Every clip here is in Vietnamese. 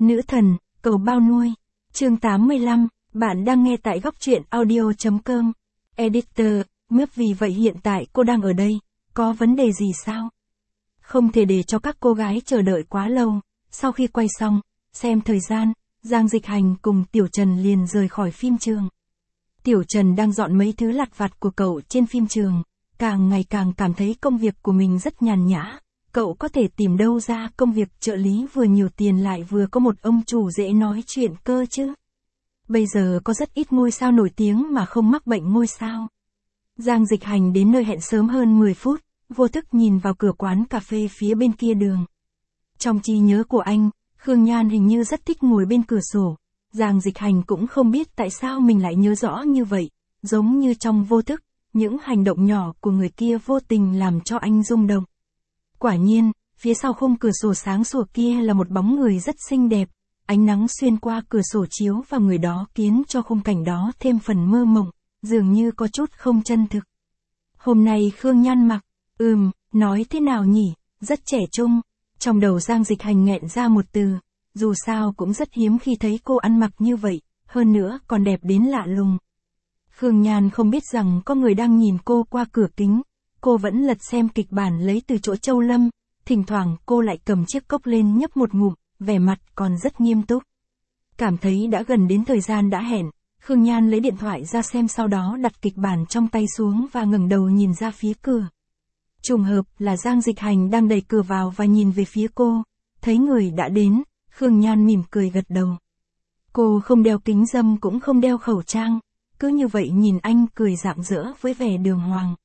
Nữ thần, cầu bao nuôi. Chương 85, bạn đang nghe tại góc truyện audio.com. Editor, vì vậy hiện tại cô đang ở đây, có vấn đề gì sao? Không thể để cho các cô gái chờ đợi quá lâu. Sau khi quay xong, xem thời gian, Giang Dịch Hành cùng Tiểu Trần liền rời khỏi phim trường. Tiểu Trần đang dọn mấy thứ lặt vặt của cậu trên phim trường, càng ngày càng cảm thấy công việc của mình rất nhàn nhã. Cậu có thể tìm đâu ra công việc trợ lý vừa nhiều tiền lại vừa có một ông chủ dễ nói chuyện cơ chứ. Bây giờ có rất ít ngôi sao nổi tiếng mà không mắc bệnh ngôi sao. Giang Dịch Hành đến nơi hẹn sớm hơn 10 phút, vô thức nhìn vào cửa quán cà phê phía bên kia đường. Trong trí nhớ của anh, Khương Nhan hình như rất thích ngồi bên cửa sổ. Giang Dịch Hành cũng không biết tại sao mình lại nhớ rõ như vậy, giống như trong vô thức, những hành động nhỏ của người kia vô tình làm cho anh rung động. Quả nhiên, phía sau khung cửa sổ sáng sủa kia là một bóng người rất xinh đẹp, ánh nắng xuyên qua cửa sổ chiếu vào người đó khiến cho khung cảnh đó thêm phần mơ mộng, dường như có chút không chân thực. Hôm nay Khương Nhan mặc, nói thế nào nhỉ, rất trẻ trung. Trong đầu Giang Dịch Hành nghẹn ra một từ, dù sao cũng rất hiếm khi thấy cô ăn mặc như vậy, hơn nữa còn đẹp đến lạ lùng. Khương Nhan không biết rằng có người đang nhìn cô qua cửa kính, cô vẫn lật xem kịch bản lấy từ chỗ Châu Lâm, thỉnh thoảng cô lại cầm chiếc cốc lên nhấp một ngụm, vẻ mặt còn rất nghiêm túc. Cảm thấy đã gần đến thời gian đã hẹn, Khương Nhan lấy điện thoại ra xem sau đó đặt kịch bản trong tay xuống và ngẩng đầu nhìn ra phía cửa. Trùng hợp là Giang Dịch Hành đang đẩy cửa vào và nhìn về phía cô, thấy người đã đến, Khương Nhan mỉm cười gật đầu. Cô không đeo kính râm cũng không đeo khẩu trang, cứ như vậy nhìn anh cười rạng rỡ với vẻ đường hoàng.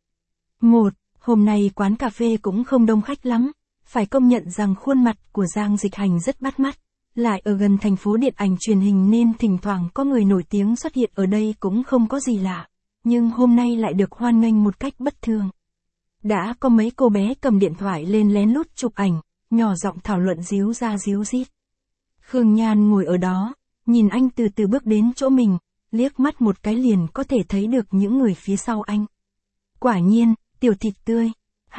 Hôm nay quán cà phê cũng không đông khách lắm, phải công nhận rằng khuôn mặt của Giang Dịch Hành rất bắt mắt, lại ở gần thành phố điện ảnh truyền hình nên thỉnh thoảng có người nổi tiếng xuất hiện ở đây cũng không có gì lạ, nhưng hôm nay lại được hoan nghênh một cách bất thường. Đã có mấy cô bé cầm điện thoại lên lén lút chụp ảnh, nhỏ giọng thảo luận díu ra díu dít. Khương Nhan ngồi ở đó, nhìn anh từ từ bước đến chỗ mình, liếc mắt một cái liền có thể thấy được những người phía sau anh. Quả nhiên, tiểu thịt tươi,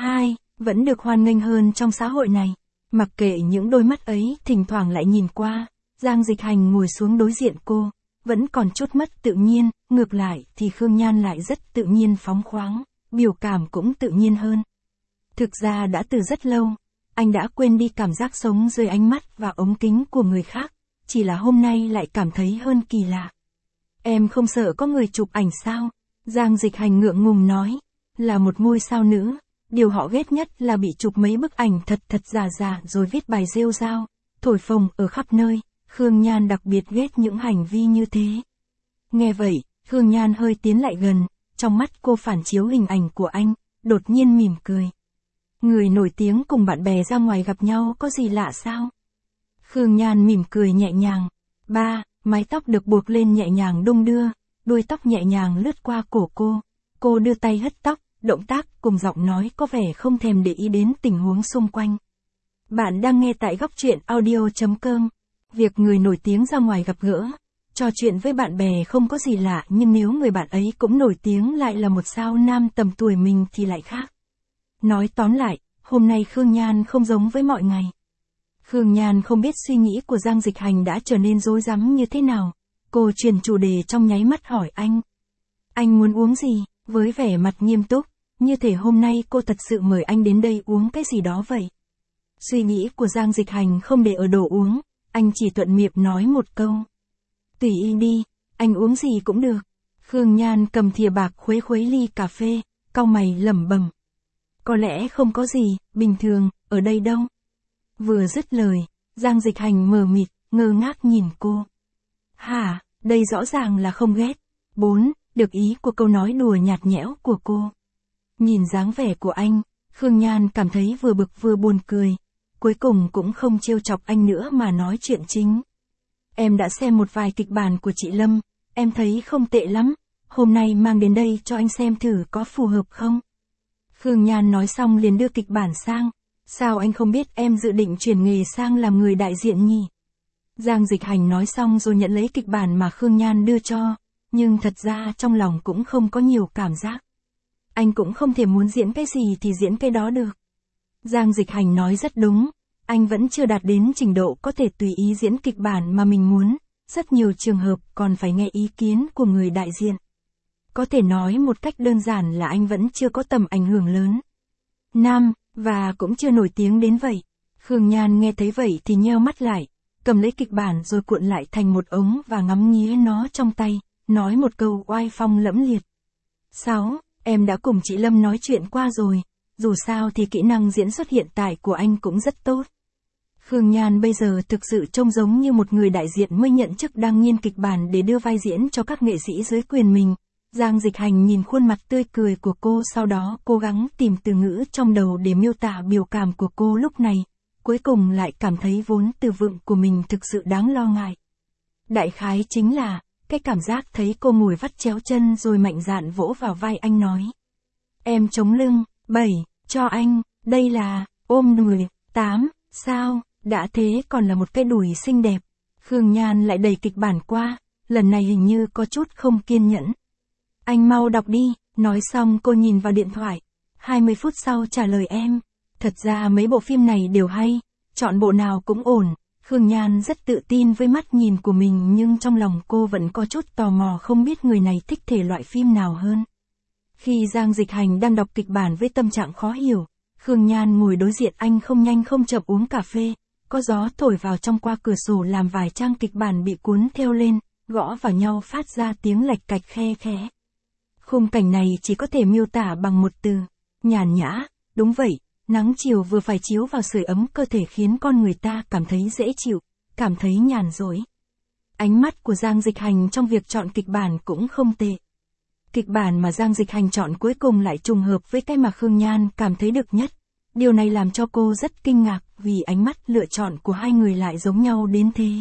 vẫn được hoan nghênh hơn trong xã hội này. Mặc kệ những đôi mắt ấy thỉnh thoảng lại nhìn qua, Giang Dịch Hành ngồi xuống đối diện cô, vẫn còn chút mất tự nhiên, ngược lại thì Khương Nhan lại rất tự nhiên phóng khoáng, biểu cảm cũng tự nhiên hơn. Thực ra đã từ rất lâu, anh đã quên đi cảm giác sống dưới ánh mắt và ống kính của người khác, chỉ là hôm nay lại cảm thấy hơn kỳ lạ. Em không sợ có người chụp ảnh sao? Giang Dịch Hành ngượng ngùng nói, là một ngôi sao nữ, điều họ ghét nhất là bị chụp mấy bức ảnh thật giả rồi viết bài rêu rao, thổi phồng ở khắp nơi. Khương Nhan đặc biệt ghét những hành vi như thế. Nghe vậy, Khương Nhan hơi tiến lại gần, trong mắt cô phản chiếu hình ảnh của anh, đột nhiên mỉm cười. Người nổi tiếng cùng bạn bè ra ngoài gặp nhau có gì lạ sao? Khương Nhan mỉm cười nhẹ nhàng. Mái tóc được buộc lên nhẹ nhàng đung đưa, đuôi tóc nhẹ nhàng lướt qua cổ cô. Cô đưa tay hất tóc, động tác cùng giọng nói có vẻ không thèm để ý đến tình huống xung quanh. Bạn đang nghe tại góc truyện audio.com. Việc người nổi tiếng ra ngoài gặp gỡ, trò chuyện với bạn bè không có gì lạ, nhưng nếu người bạn ấy cũng nổi tiếng lại là một sao nam tầm tuổi mình thì lại khác. Nói tóm lại, hôm nay Khương Nhan không giống với mọi ngày. Khương Nhan không biết suy nghĩ của Giang Dịch Hành đã trở nên rối rắm như thế nào. Cô chuyển chủ đề trong nháy mắt hỏi anh. Anh muốn uống gì? Với vẻ mặt nghiêm túc, như thể hôm nay cô thật sự mời anh đến đây uống cái gì đó vậy. Suy nghĩ của Giang Dịch Hành không để ở đồ uống, anh chỉ thuận miệng nói một câu. Tùy ý đi, anh uống gì cũng được. Khương Nhan cầm thìa bạc khuấy ly cà phê, cau mày lẩm bẩm. Có lẽ không có gì, bình thường, ở đây đâu. Vừa dứt lời, Giang Dịch Hành mờ mịt, ngơ ngác nhìn cô. Đây rõ ràng là không ghét. Được ý của câu nói đùa nhạt nhẽo của cô. Nhìn dáng vẻ của anh, Khương Nhan cảm thấy vừa bực vừa buồn cười. Cuối cùng cũng không trêu chọc anh nữa mà nói chuyện chính. Em đã xem một vài kịch bản của chị Lâm, em thấy không tệ lắm. Hôm nay mang đến đây cho anh xem thử có phù hợp không? Khương Nhan nói xong liền đưa kịch bản sang. Sao anh không biết em dự định chuyển nghề sang làm người đại diện nhỉ? Giang Dịch Hành nói xong rồi nhận lấy kịch bản mà Khương Nhan đưa cho. Nhưng thật ra trong lòng cũng không có nhiều cảm giác. Anh cũng không thể muốn diễn cái gì thì diễn cái đó được. Giang Dịch Hành nói rất đúng. Anh vẫn chưa đạt đến trình độ có thể tùy ý diễn kịch bản mà mình muốn, rất nhiều trường hợp còn phải nghe ý kiến của người đại diện. Có thể nói một cách đơn giản là anh vẫn chưa có tầm ảnh hưởng lớn. Và cũng chưa nổi tiếng đến vậy. Khương Nhan nghe thấy vậy thì nheo mắt lại, cầm lấy kịch bản rồi cuộn lại thành một ống và ngắm nghía nó trong tay, nói một câu oai phong lẫm liệt. 6. Em đã cùng chị Lâm nói chuyện qua rồi, dù sao thì kỹ năng diễn xuất hiện tại của anh cũng rất tốt. Khương Nhan bây giờ thực sự trông giống như một người đại diện mới nhận chức đang nghiên kịch bản để đưa vai diễn cho các nghệ sĩ dưới quyền mình. Giang Dịch Hành nhìn khuôn mặt tươi cười của cô, sau đó cố gắng tìm từ ngữ trong đầu để miêu tả biểu cảm của cô lúc này, cuối cùng lại cảm thấy vốn từ vựng của mình thực sự đáng lo ngại. Đại khái chính là, cái cảm giác thấy cô ngồi vắt chéo chân rồi mạnh dạn vỗ vào vai anh nói. Em chống lưng, 7, cho anh, đây là, ôm đùi, 8, sao, đã thế còn là một cái đùi xinh đẹp. Khương Nhan lại đẩy kịch bản qua, lần này hình như có chút không kiên nhẫn. Anh mau đọc đi, nói xong cô nhìn vào điện thoại. 20 phút sau trả lời em. Thật ra mấy bộ phim này đều hay, chọn bộ nào cũng ổn. Khương Nhan rất tự tin với mắt nhìn của mình, nhưng trong lòng cô vẫn có chút tò mò không biết người này thích thể loại phim nào hơn. Khi Giang Dịch Hành đang đọc kịch bản với tâm trạng khó hiểu, Khương Nhan ngồi đối diện anh không nhanh không chậm uống cà phê, có gió thổi vào trong qua cửa sổ làm vài trang kịch bản bị cuốn theo lên, gõ vào nhau phát ra tiếng lạch cạch khe khẽ. Khung cảnh này chỉ có thể miêu tả bằng một từ, nhàn nhã. Đúng vậy, nắng chiều vừa phải chiếu vào sưởi ấm cơ thể khiến con người ta cảm thấy dễ chịu, cảm thấy nhàn rỗi. Ánh mắt của Giang Dịch Hành trong việc chọn kịch bản cũng không tệ. Kịch bản mà Giang Dịch Hành chọn cuối cùng lại trùng hợp với cái mà Khương Nhan cảm thấy được nhất. Điều này làm cho cô rất kinh ngạc vì ánh mắt lựa chọn của hai người lại giống nhau đến thế.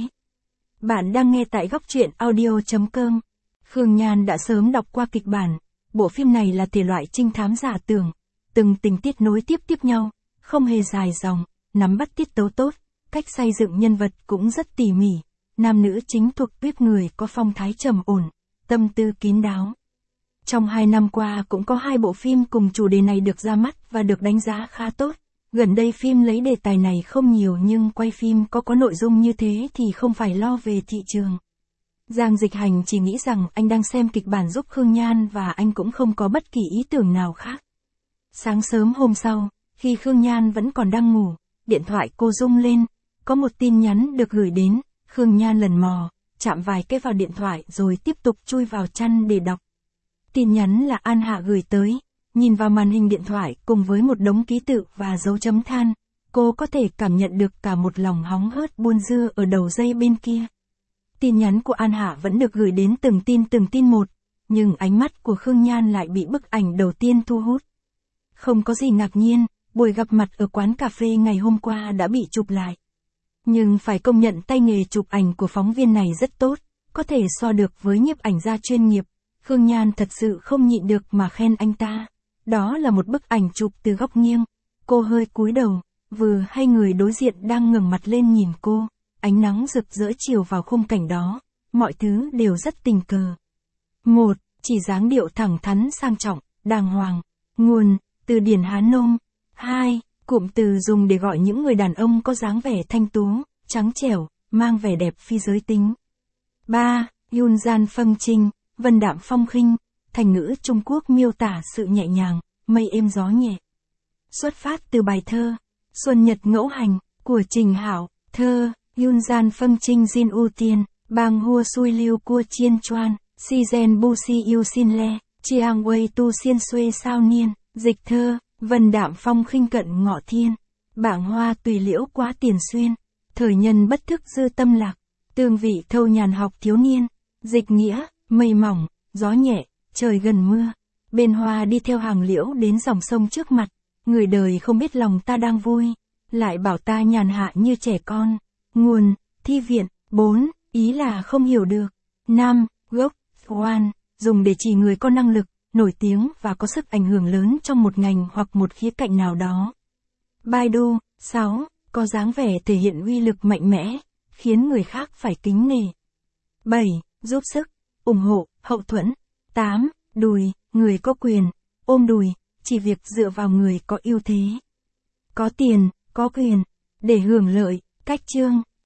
Bạn đang nghe tại góc truyện audio.com. Khương Nhan đã sớm đọc qua kịch bản. Bộ phim này là thể loại trinh thám giả tưởng. Từng tình tiết nối tiếp nhau, không hề dài dòng, nắm bắt tiết tấu tốt, cách xây dựng nhân vật cũng rất tỉ mỉ. Nam nữ chính thuộc tuýp người có phong thái trầm ổn, tâm tư kín đáo. Trong 2 năm qua cũng có 2 bộ phim cùng chủ đề này được ra mắt và được đánh giá khá tốt. Gần đây phim lấy đề tài này không nhiều nhưng quay phim có nội dung như thế thì không phải lo về thị trường. Giang Dịch Hành chỉ nghĩ rằng anh đang xem kịch bản giúp Khương Nhan và anh cũng không có bất kỳ ý tưởng nào khác. Sáng sớm hôm sau, khi Khương Nhan vẫn còn đang ngủ, điện thoại cô rung lên, có một tin nhắn được gửi đến. Khương Nhan lần mò, chạm vài cái vào điện thoại rồi tiếp tục chui vào chăn để đọc. Tin nhắn là An Hạ gửi tới, nhìn vào màn hình điện thoại cùng với một đống ký tự và dấu chấm than, cô có thể cảm nhận được cả một lòng hóng hớt buôn dưa ở đầu dây bên kia. Tin nhắn của An Hạ vẫn được gửi đến từng tin một, nhưng ánh mắt của Khương Nhan lại bị bức ảnh đầu tiên thu hút. Không có gì ngạc nhiên, buổi gặp mặt ở quán cà phê ngày hôm qua đã bị chụp lại. Nhưng phải công nhận tay nghề chụp ảnh của phóng viên này rất tốt, có thể so được với nhiếp ảnh gia chuyên nghiệp. Khương Nhan thật sự không nhịn được mà khen anh ta. Đó là một bức ảnh chụp từ góc nghiêng. Cô hơi cúi đầu, vừa hay người đối diện đang ngẩng mặt lên nhìn cô. Ánh nắng rực rỡ chiếu vào khung cảnh đó, mọi thứ đều rất tình cờ. 1. Chỉ dáng điệu thẳng thắn sang trọng, đàng hoàng. Nguồn, từ điển Hán Nôm. 2. Cụm từ dùng để gọi những người đàn ông có dáng vẻ thanh tú, trắng trẻo, mang vẻ đẹp phi giới tính. 3. Yun gian phâng trinh, vân đạm phong khinh, thành ngữ Trung Quốc miêu tả sự nhẹ nhàng, mây êm gió nhẹ. Xuất phát từ bài thơ, Xuân Nhật Ngẫu Hành, của Trình Hảo, thơ, Yun gian phâng trinh jin ưu tiên, bang hua sui liu cua chiên choan, si gen bu si yêu xin le, chiang wei tu xiên xuê sao niên, dịch thơ, vân đạm phong khinh cận ngọ thiên, bảng hoa tùy liễu quá tiền xuyên, thời nhân bất thức dư tâm lạc, tương vị thâu nhàn học thiếu niên, dịch nghĩa, mây mỏng, gió nhẹ, trời gần mưa, bên hoa đi theo hàng liễu đến dòng sông trước mặt, người đời không biết lòng ta đang vui, lại bảo ta nhàn hạ như trẻ con. Nguồn, Thi viện. 4. Ý là không hiểu được. 5. Gốc, One, dùng để chỉ người có năng lực, nổi tiếng và có sức ảnh hưởng lớn trong một ngành hoặc một khía cạnh nào đó. Baidu. 6. Có dáng vẻ thể hiện uy lực mạnh mẽ, khiến người khác phải kính nể. 7. Giúp sức, ủng hộ, hậu thuẫn. 8. Đùi, người có quyền, ôm đùi, chỉ việc dựa vào người có ưu thế. Có tiền, có quyền. Để hưởng lợi, cách chương